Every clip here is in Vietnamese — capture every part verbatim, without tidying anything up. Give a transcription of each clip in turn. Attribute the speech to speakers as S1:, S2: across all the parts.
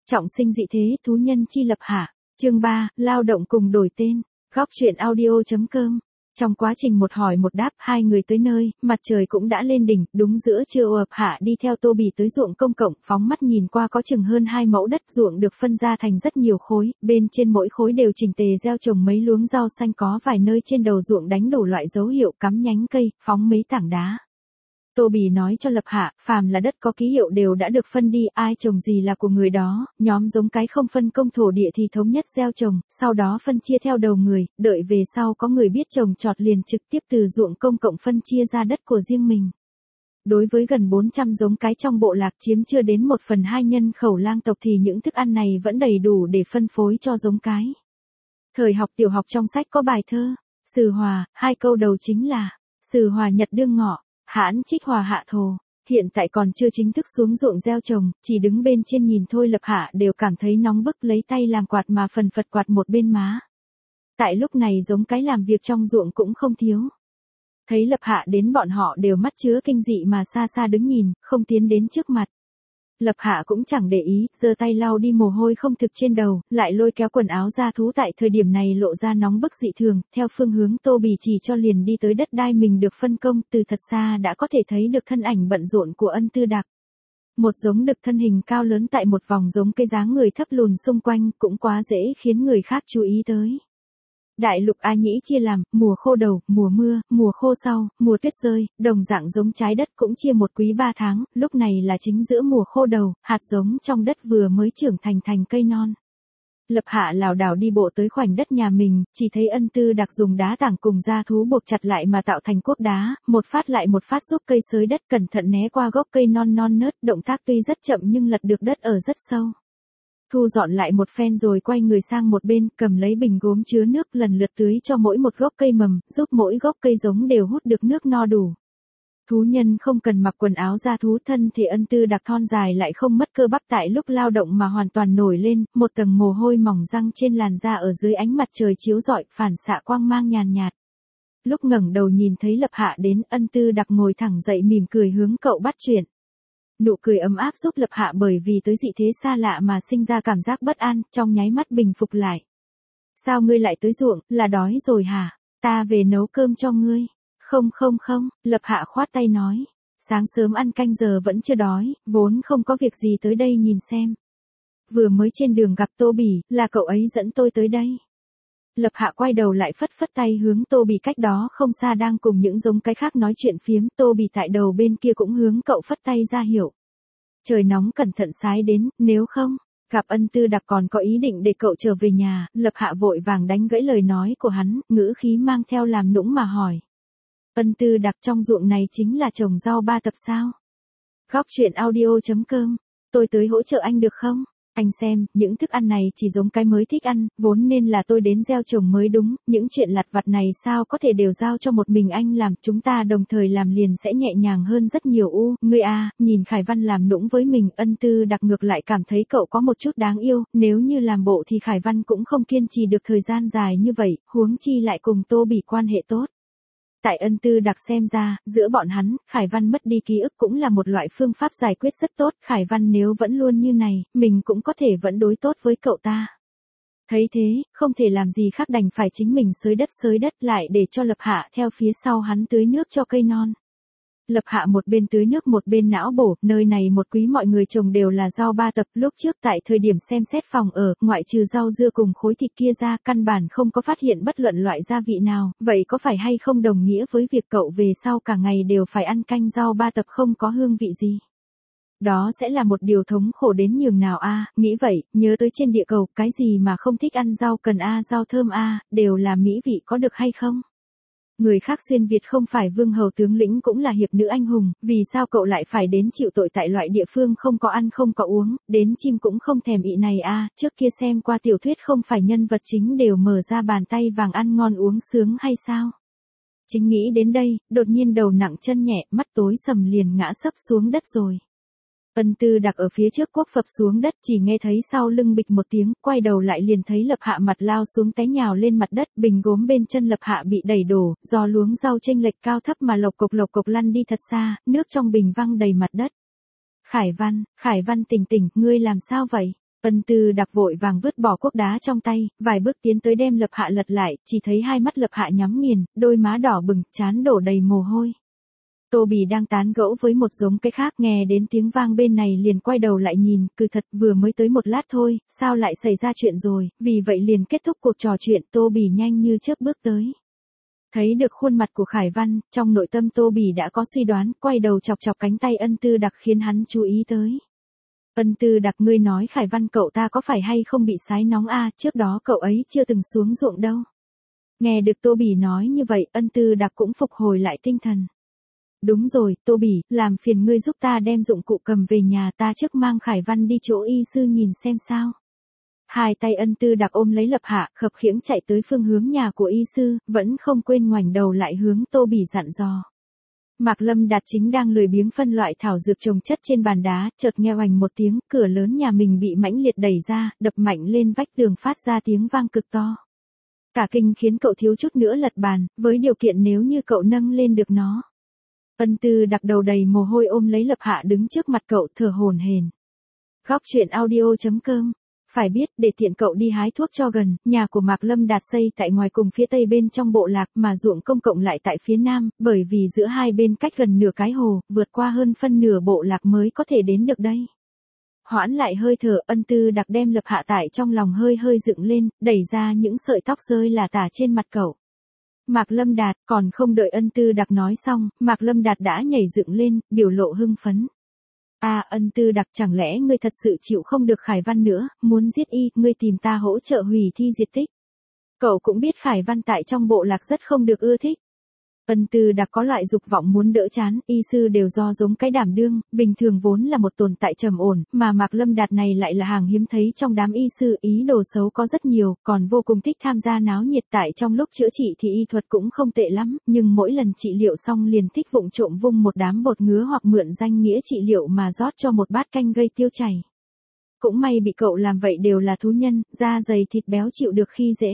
S1: Trọng sinh dị thế, thú nhân chi lập hạ. Chương ba, lao động cùng đổi tên. Góc truyện audio.com. Trong quá trình một hỏi một đáp, hai người tới nơi, mặt trời cũng đã lên đỉnh, đúng giữa trưa ập hạ đi theo Tô Bì tới ruộng công cộng, phóng mắt nhìn qua có chừng hơn hai mẫu đất ruộng được phân ra thành rất nhiều khối, bên trên mỗi khối đều chỉnh tề gieo trồng mấy luống rau xanh, có vài nơi trên đầu ruộng đánh đủ loại dấu hiệu cắm nhánh cây, phóng mấy tảng đá. Tô Bì nói cho Lập Hạ, phàm là đất có ký hiệu đều đã được phân đi, ai trồng gì là của người đó, nhóm giống cái không phân công thổ địa thì thống nhất gieo trồng, sau đó phân chia theo đầu người, đợi về sau có người biết trồng trọt liền trực tiếp từ ruộng công cộng phân chia ra đất của riêng mình. Đối với gần bốn trăm giống cái trong bộ lạc chiếm chưa đến một phần hai nhân khẩu lang tộc thì những thức ăn này vẫn đầy đủ để phân phối cho giống cái. Thời học tiểu học trong sách có bài thơ, Sử Hòa, hai câu đầu chính là, Sử Hòa nhật đương ngọ, hãn trích hòa hạ thổ. Hiện tại còn chưa chính thức xuống ruộng gieo trồng, chỉ đứng bên trên nhìn thôi Lập Hạ đều cảm thấy nóng bức, lấy tay làm quạt mà phần phật quạt một bên má. Tại lúc này giống cái làm việc trong ruộng cũng không thiếu. Thấy Lập Hạ đến bọn họ đều mắt chứa kinh dị mà xa xa đứng nhìn, không tiến đến trước mặt. Lập Hạ cũng chẳng để ý, giơ tay lau đi mồ hôi không thực trên đầu, lại lôi kéo quần áo ra thú tại thời điểm này lộ ra nóng bức dị thường, theo phương hướng Tô Bì chỉ cho liền đi tới đất đai mình được phân công, từ thật xa đã có thể thấy được thân ảnh bận rộn của Ân Tư Đặc. Một giống đực thân hình cao lớn tại một vòng giống cây dáng người thấp lùn xung quanh cũng quá dễ khiến người khác chú ý tới. Đại lục A Nhĩ chia làm, mùa khô đầu, mùa mưa, mùa khô sau, mùa tuyết rơi, đồng dạng giống trái đất cũng chia một quý ba tháng, lúc này là chính giữa mùa khô đầu, hạt giống trong đất vừa mới trưởng thành thành cây non. Lập Hạ lảo đảo đi bộ tới khoảnh đất nhà mình, chỉ thấy Ân Tư Đặc dùng đá tảng cùng da thú buộc chặt lại mà tạo thành cuốc đá, một phát lại một phát giúp cây xới đất cẩn thận né qua gốc cây non non nớt, động tác tuy rất chậm nhưng lật được đất ở rất sâu. Thu dọn lại một phen rồi quay người sang một bên, cầm lấy bình gốm chứa nước lần lượt tưới cho mỗi một gốc cây mầm, giúp mỗi gốc cây giống đều hút được nước no đủ. Thú nhân không cần mặc quần áo da thú, thân thì Ân Tư Đặc thon dài lại không mất cơ bắp tại lúc lao động mà hoàn toàn nổi lên, một tầng mồ hôi mỏng răng trên làn da ở dưới ánh mặt trời chiếu rọi, phản xạ quang mang nhàn nhạt. Lúc ngẩng đầu nhìn thấy Lập Hạ đến, Ân Tư Đặc ngồi thẳng dậy mỉm cười hướng cậu bắt chuyện. Nụ cười ấm áp giúp Lập Hạ bởi vì tới dị thế xa lạ mà sinh ra cảm giác bất an, trong nháy mắt bình phục lại. Sao ngươi lại tới ruộng, là đói rồi hả? Ta về nấu cơm cho ngươi. Không không không, Lập Hạ khoát tay nói. Sáng sớm ăn canh giờ vẫn chưa đói, vốn không có việc gì tới đây nhìn xem. Vừa mới trên đường gặp Tô Bì, là cậu ấy dẫn tôi tới đây. Lập Hạ quay đầu lại phất phất tay hướng Tô Bì cách đó không xa đang cùng những giống cái khác nói chuyện phiếm, Tô Bì tại đầu bên kia cũng hướng cậu phất tay ra hiệu. Trời nóng cẩn thận sái đến, nếu không, gặp Ân Tư Đặc còn có ý định để cậu trở về nhà, Lập Hạ vội vàng đánh gãy lời nói của hắn, ngữ khí mang theo làm nũng mà hỏi. Ân Tư Đặc trong ruộng này chính là trồng rau ba tập sao? Góc truyện audio.com, tôi tới hỗ trợ anh được không? Anh xem, những thức ăn này chỉ giống cái mới thích ăn, vốn nên là tôi đến gieo trồng mới đúng, những chuyện lặt vặt này sao có thể đều giao cho một mình anh làm, chúng ta đồng thời làm liền sẽ nhẹ nhàng hơn rất nhiều. U, ngươi a, nhìn Khải Văn làm nũng với mình, Ân Tư Đặc ngược lại cảm thấy cậu có một chút đáng yêu, nếu như làm bộ thì Khải Văn cũng không kiên trì được thời gian dài như vậy, huống chi lại cùng Tô Bì quan hệ tốt. Tại Ân Tư Đặc xem ra, giữa bọn hắn, Khải Văn mất đi ký ức cũng là một loại phương pháp giải quyết rất tốt, Khải Văn nếu vẫn luôn như này, mình cũng có thể vẫn đối tốt với cậu ta. Thấy thế, không thể làm gì khác đành phải chính mình xới đất xới đất lại để cho Lập Hạ theo phía sau hắn tưới nước cho cây non. Lập Hạ một bên tưới nước một bên não bổ, nơi này một quý mọi người trồng đều là rau ba tập, lúc trước tại thời điểm xem xét phòng ở, ngoại trừ rau dưa cùng khối thịt kia ra, căn bản không có phát hiện bất luận loại gia vị nào, vậy có phải hay không đồng nghĩa với việc cậu về sau cả ngày đều phải ăn canh rau ba tập không có hương vị gì? Đó sẽ là một điều thống khổ đến nhường nào a, nghĩ vậy, nhớ tới trên địa cầu, cái gì mà không thích ăn rau cần a, rau thơm a, đều là mỹ vị có được hay không? Người khác xuyên Việt không phải vương hầu tướng lĩnh cũng là hiệp nữ anh hùng, vì sao cậu lại phải đến chịu tội tại loại địa phương không có ăn không có uống, đến chim cũng không thèm ị này a, trước kia xem qua tiểu thuyết không phải nhân vật chính đều mở ra bàn tay vàng ăn ngon uống sướng hay sao? Chính nghĩ đến đây, đột nhiên đầu nặng chân nhẹ, mắt tối sầm liền ngã sấp xuống đất rồi. Ân Tư Đặc ở phía trước quốc phập xuống đất, chỉ nghe thấy sau lưng bịch một tiếng, quay đầu lại liền thấy Lập Hạ mặt lao xuống té nhào lên mặt đất, bình gốm bên chân Lập Hạ bị đẩy đổ, do luống rau chênh lệch cao thấp mà lộc cộc lộc cộc lăn đi thật xa, nước trong bình văng đầy mặt đất. Khải Văn, Khải Văn tỉnh tỉnh, ngươi làm sao vậy? Ân Tư Đặc vội vàng vứt bỏ cuốc đá trong tay, vài bước tiến tới đem Lập Hạ lật lại, chỉ thấy hai mắt Lập Hạ nhắm nghiền, đôi má đỏ bừng, trán đổ đầy mồ hôi. Tô Bỉ đang tán gẫu với một giống cái khác, nghe đến tiếng vang bên này liền quay đầu lại nhìn, cứ thật vừa mới tới một lát thôi, sao lại xảy ra chuyện rồi, vì vậy liền kết thúc cuộc trò chuyện. Tô Bỉ nhanh như chớp bước tới. Thấy được khuôn mặt của Khải Văn, trong nội tâm Tô Bỉ đã có suy đoán, quay đầu chọc chọc cánh tay Ân Tư Đặc khiến hắn chú ý tới. Ân Tư Đặc, ngươi nói Khải Văn cậu ta có phải hay không bị sái nóng a, à, trước đó cậu ấy chưa từng xuống ruộng đâu. Nghe được Tô Bỉ nói như vậy, Ân Tư Đặc cũng phục hồi lại tinh thần. Đúng rồi, Tô Bỉ, làm phiền ngươi giúp ta đem dụng cụ cầm về nhà, ta trước mang Khải Văn đi chỗ y sư nhìn xem sao. Hai tay Ân Tư Đặc ôm lấy Lập Hạ, khập khiễng chạy tới phương hướng nhà của y sư, vẫn không quên ngoảnh đầu lại hướng Tô Bỉ dặn dò. Mạc Lâm Đạt chính đang lười biếng phân loại thảo dược trồng chất trên bàn đá, chợt nghe oành một tiếng, cửa lớn nhà mình bị mãnh liệt đẩy ra, đập mạnh lên vách tường phát ra tiếng vang cực to. Cả kinh khiến cậu thiếu chút nữa lật bàn, với điều kiện nếu như cậu nâng lên được nó. Ân Tư Đặc đầu đầy mồ hôi ôm lấy Lập Hạ đứng trước mặt cậu thở hổn hển. Góc truyện audio chấm com. Phải biết, để tiện cậu đi hái thuốc cho gần, nhà của Mạc Lâm Đạt xây tại ngoài cùng phía tây bên trong bộ lạc, mà ruộng công cộng lại tại phía nam, bởi vì giữa hai bên cách gần nửa cái hồ, vượt qua hơn phân nửa bộ lạc mới có thể đến được đây. Hoãn lại hơi thở, Ân Tư Đặc đem Lập Hạ tải trong lòng hơi hơi dựng lên, đẩy ra những sợi tóc rơi lả tả trên mặt cậu. Mạc Lâm Đạt, còn không đợi Ân Tư Đặc nói xong, Mạc Lâm Đạt đã nhảy dựng lên, biểu lộ hưng phấn. À, Ân Tư Đặc, chẳng lẽ ngươi thật sự chịu không được Khải Văn nữa, muốn giết y, ngươi tìm ta hỗ trợ hủy thi diệt tích. Cậu cũng biết Khải Văn tại trong bộ lạc rất không được ưa thích. Ân Tư Đặc có loại dục vọng muốn đỡ chán, y sư đều do giống cái đảm đương, bình thường vốn là một tồn tại trầm ổn, mà Mạc Lâm Đạt này lại là hàng hiếm thấy trong đám y sư, ý đồ xấu có rất nhiều, còn vô cùng thích tham gia náo nhiệt. Tại trong lúc chữa trị thì y thuật cũng không tệ lắm, nhưng mỗi lần trị liệu xong liền thích vụng trộm vung một đám bột ngứa hoặc mượn danh nghĩa trị liệu mà rót cho một bát canh gây tiêu chảy. Cũng may bị cậu làm vậy đều là thú nhân, da dày thịt béo chịu được khi dễ.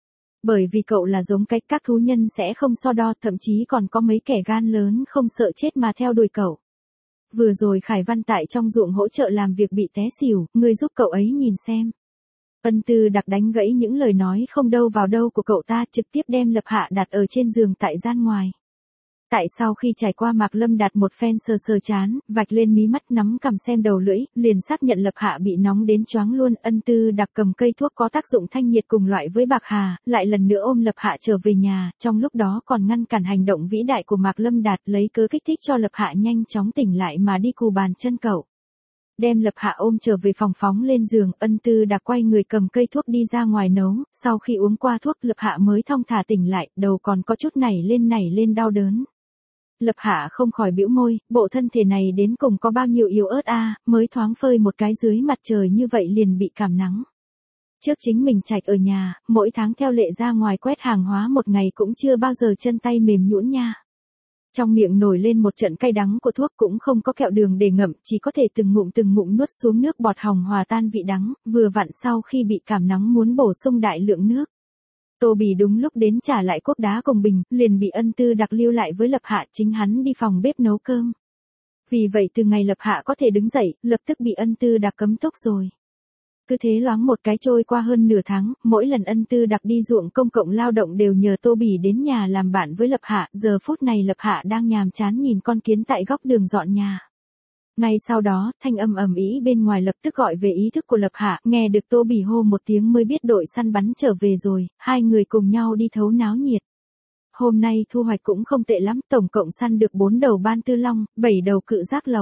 S1: Bởi vì cậu là giống cách các thú nhân sẽ không so đo, thậm chí còn có mấy kẻ gan lớn không sợ chết mà theo đuổi cậu. Vừa rồi Khải Văn tại trong ruộng hỗ trợ làm việc bị té xỉu, ngươi giúp cậu ấy nhìn xem. Ân Tư Đặc đánh gãy những lời nói không đâu vào đâu của cậu ta, trực tiếp đem Lập Hạ đặt ở trên giường tại gian ngoài. Tại sau khi trải qua Mạc Lâm Đạt một phen sờ sờ chán, vạch lên mí mắt nắm cằm xem đầu lưỡi, liền xác nhận Lập Hạ bị nóng đến choáng luôn. Ân Tư Đặc cầm cây thuốc có tác dụng thanh nhiệt cùng loại với bạc hà, lại lần nữa ôm Lập Hạ trở về nhà, trong lúc đó còn ngăn cản hành động vĩ đại của Mạc Lâm Đạt, lấy cớ kích thích cho Lập Hạ nhanh chóng tỉnh lại mà đi cù bàn chân cậu. Đem Lập Hạ ôm trở về phòng phóng lên giường, Ân Tư Đặc quay người cầm cây thuốc đi ra ngoài nấu, sau khi uống qua thuốc Lập Hạ mới thong thả tỉnh lại, đầu còn có chút nảy lên nảy lên đau đớn. Lập Hạ không khỏi bĩu môi, bộ thân thể này đến cùng có bao nhiêu yếu ớt a, à, mới thoáng phơi một cái dưới mặt trời như vậy liền bị cảm nắng. Trước chính mình trạch ở nhà, mỗi tháng theo lệ ra ngoài quét hàng hóa một ngày cũng chưa bao giờ chân tay mềm nhũn nha. Trong miệng nổi lên một trận cay đắng của thuốc, cũng không có kẹo đường để ngậm, chỉ có thể từng ngụm từng ngụm nuốt xuống nước bọt hồng hòa tan vị đắng, vừa vặn sau khi bị cảm nắng muốn bổ sung đại lượng nước. Tô Bỉ đúng lúc đến trả lại cuốc đá cùng bình, liền bị Ân Tư Đặc lưu lại với Lập Hạ, chính hắn đi phòng bếp nấu cơm. Vì vậy từ ngày Lập Hạ có thể đứng dậy, lập tức bị Ân Tư Đặc cấm túc rồi. Cứ thế loáng một cái trôi qua hơn nửa tháng, mỗi lần Ân Tư Đặc đi ruộng công cộng lao động đều nhờ Tô Bỉ đến nhà làm bạn với Lập Hạ, giờ phút này Lập Hạ đang nhàm chán nhìn con kiến tại góc đường dọn nhà. Ngay sau đó, thanh âm ầm ĩ bên ngoài lập tức gọi về ý thức của Lập Hạ, nghe được Tô Bỉ hô một tiếng mới biết đội săn bắn trở về rồi, hai người cùng nhau đi thấu náo nhiệt. Hôm nay thu hoạch cũng không tệ lắm, tổng cộng săn được bốn đầu ban tư long, bảy đầu cự giác lộc.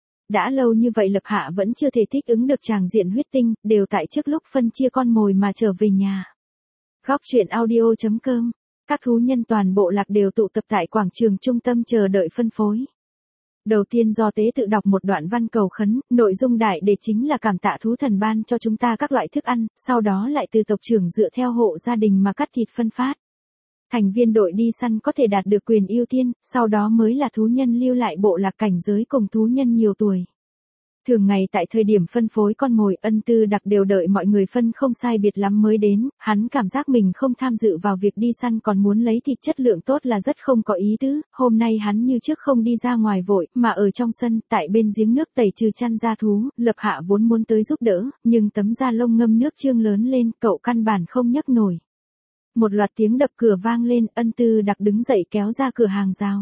S1: Đã lâu như vậy Lập Hạ vẫn chưa thể thích ứng được tràng diện huyết tinh, đều tại trước lúc phân chia con mồi mà trở về nhà. Góc truyện audio chấm com. Các thú nhân toàn bộ lạc đều tụ tập tại quảng trường trung tâm chờ đợi phân phối. Đầu tiên do tế tự đọc một đoạn văn cầu khấn, nội dung đại đề chính là cảm tạ thú thần ban cho chúng ta các loại thức ăn, sau đó lại từ tộc trưởng dựa theo hộ gia đình mà cắt thịt phân phát. Thành viên đội đi săn có thể đạt được quyền ưu tiên, sau đó mới là thú nhân lưu lại bộ lạc cảnh giới cùng thú nhân nhiều tuổi. Thường ngày tại thời điểm phân phối con mồi, Ân Tư Đặc đều đợi mọi người phân không sai biệt lắm mới đến, hắn cảm giác mình không tham dự vào việc đi săn còn muốn lấy thịt chất lượng tốt là rất không có ý tứ, hôm nay hắn như trước không đi ra ngoài vội, mà ở trong sân, tại bên giếng nước tẩy trừ chăn ra thú, Lập Hạ vốn muốn tới giúp đỡ, nhưng tấm da lông ngâm nước trương lớn lên, cậu căn bản không nhấc nổi. Một loạt tiếng đập cửa vang lên, Ân Tư Đặc đứng dậy kéo ra cửa hàng rào.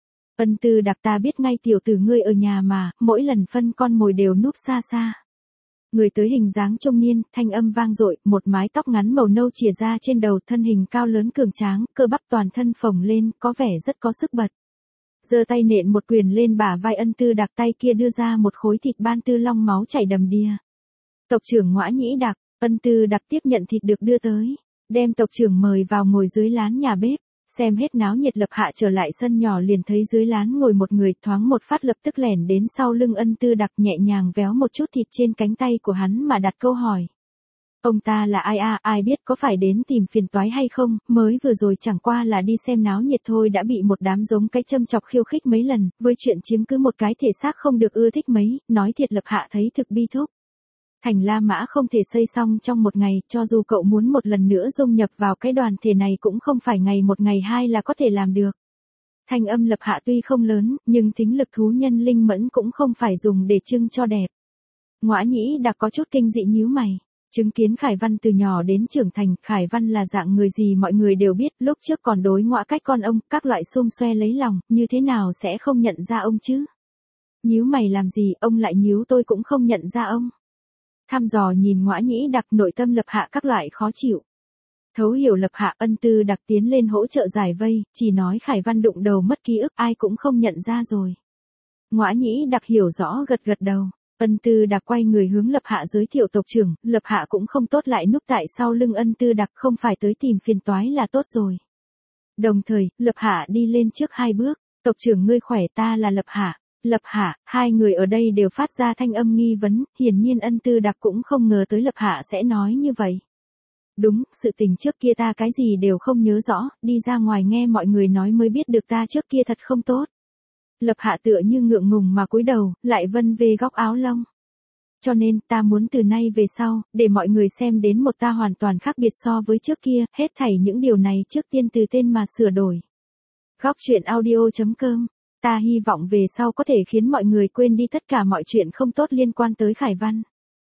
S1: Ân Tư Đặc, ta biết ngay tiểu tử ngươi ở nhà mà, mỗi lần phân con mồi đều núp xa xa. Người tới hình dáng trung niên, thanh âm vang dội, một mái tóc ngắn màu nâu chìa ra trên đầu, thân hình cao lớn cường tráng, cơ bắp toàn thân phồng lên, có vẻ rất có sức bật. Giơ tay nện một quyền lên bả vai Ân Tư Đặc, tay kia đưa ra một khối thịt ban tư long máu chảy đầm đìa. Tộc trưởng Ngõa Nhĩ Đặc. Ân Tư Đặc tiếp nhận thịt được đưa tới, đem tộc trưởng mời vào ngồi dưới lán nhà bếp. Xem hết náo nhiệt, Lập Hạ trở lại sân nhỏ liền thấy dưới lán ngồi một người, thoáng một phát lập tức lẻn đến sau lưng Ân Tư Đặc, nhẹ nhàng véo một chút thịt trên cánh tay của hắn mà đặt câu hỏi. Ông ta là ai a, ai biết có phải đến tìm phiền toái hay không, mới vừa rồi chẳng qua là đi xem náo nhiệt thôi đã bị một đám giống cái châm chọc khiêu khích mấy lần, với chuyện chiếm cứ một cái thể xác không được ưa thích mấy, nói thiệt Lập Hạ thấy thực bi thúc. Thành La Mã không thể xây xong trong một ngày, cho dù cậu muốn một lần nữa dung nhập vào cái đoàn thể này cũng không phải ngày một ngày hai là có thể làm được. Thanh âm Lập Hạ tuy không lớn, nhưng thính lực thú nhân linh mẫn cũng không phải dùng để trưng cho đẹp. Ngõa Nhĩ Đặc có chút kinh dị nhíu mày. Chứng kiến Khải Văn từ nhỏ đến trưởng thành, Khải Văn là dạng người gì mọi người đều biết, lúc trước còn đối ngõa cách con ông, các loại xum xoe lấy lòng, như thế nào sẽ không nhận ra ông chứ? Nhíu mày làm gì, ông lại nhíu, tôi cũng không nhận ra ông. Thăm dò nhìn Ngõa Nhĩ Đặc, nội tâm Lập Hạ các loại khó chịu. Thấu hiểu Lập Hạ, Ân Tư Đặc tiến lên hỗ trợ giải vây, chỉ nói Khải Văn đụng đầu mất ký ức, ai cũng không nhận ra rồi. Ngõa Nhĩ Đặc hiểu rõ gật gật đầu. Ân Tư Đặc quay người hướng Lập Hạ giới thiệu tộc trưởng, Lập Hạ cũng không tốt lại núp tại sau lưng Ân Tư Đặc, không phải tới tìm phiền toái là tốt rồi. Đồng thời, Lập Hạ đi lên trước hai bước, tộc trưởng ngươi khỏe, ta là Lập Hạ. Lập Hạ, hai người ở đây đều phát ra thanh âm nghi vấn, hiển nhiên Ân Tư Đặc cũng không ngờ tới Lập Hạ sẽ nói như vậy. Đúng, sự tình trước kia ta cái gì đều không nhớ rõ, đi ra ngoài nghe mọi người nói mới biết được ta trước kia thật không tốt. Lập Hạ tựa như ngượng ngùng mà cúi đầu, lại vân về góc áo lông. Cho nên, ta muốn từ nay về sau, để mọi người xem đến một ta hoàn toàn khác biệt so với trước kia, hết thảy những điều này trước tiên từ tên mà sửa đổi. Góc truyện audio chấm com. Ta hy vọng về sau có thể khiến mọi người quên đi tất cả mọi chuyện không tốt liên quan tới Khải Văn.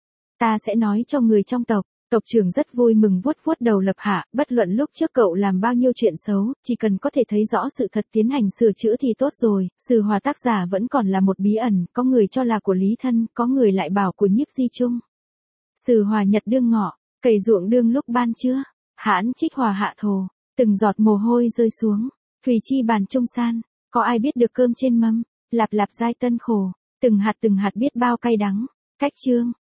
S1: Ta sẽ nói cho người trong tộc. Tộc trưởng rất vui mừng vuốt vuốt đầu Lập Hạ, bất luận lúc trước cậu làm bao nhiêu chuyện xấu, chỉ cần có thể thấy rõ sự thật tiến hành sửa chữa thì tốt rồi. Sử Hòa tác giả vẫn còn là một bí ẩn, có người cho là của Lý Thân, có người lại bảo của Nhiếp Di Trung. Sử Hòa nhật đương ngọ, cày ruộng đương lúc ban trưa, hãn trích hòa hạ thổ, từng giọt mồ hôi rơi xuống, thùy chi bàn trung san, có ai biết được cơm trên mâm, lạp lạp dai tân khổ, từng hạt từng hạt biết bao cay đắng. Cách chương